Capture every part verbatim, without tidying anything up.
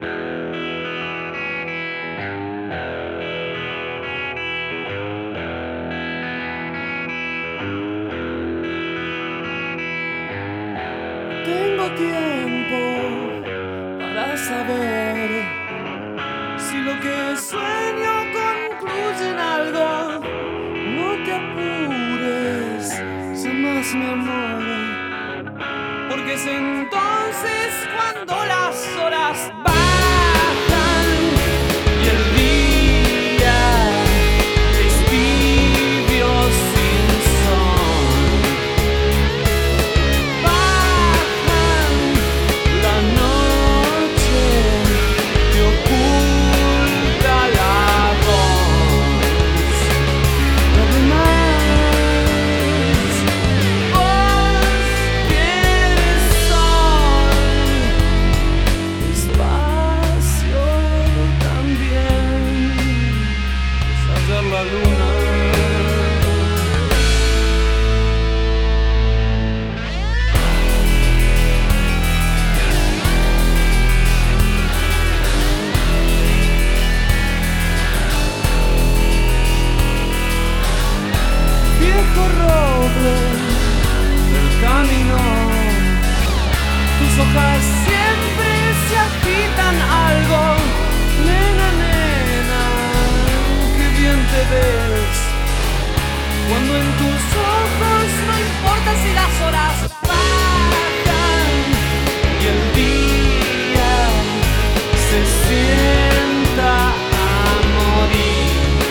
Tengo tiempo para saber si lo que sueño concluye en algo. No te apures, jamás mi amor, porque es entonces cuando las horas bajan y el día es tibio sin sol. Bajan la noche, te oculta la voz. Lo demás, vos quieres sol, espacio también, deshacer la luna. Viejo roble del camino, tus hojas siempre se agitan algo. Nena, nena, qué bien te ves cuando en tus ojos no importa si las horas bajan y el día se sienta a morir.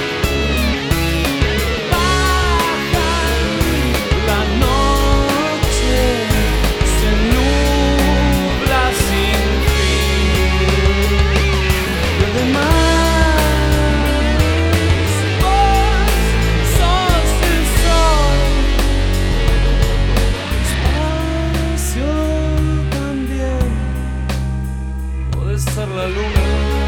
La noche se nubla sin fin. Lo demás, vos sos el sol, espacio también, podés ser la luna.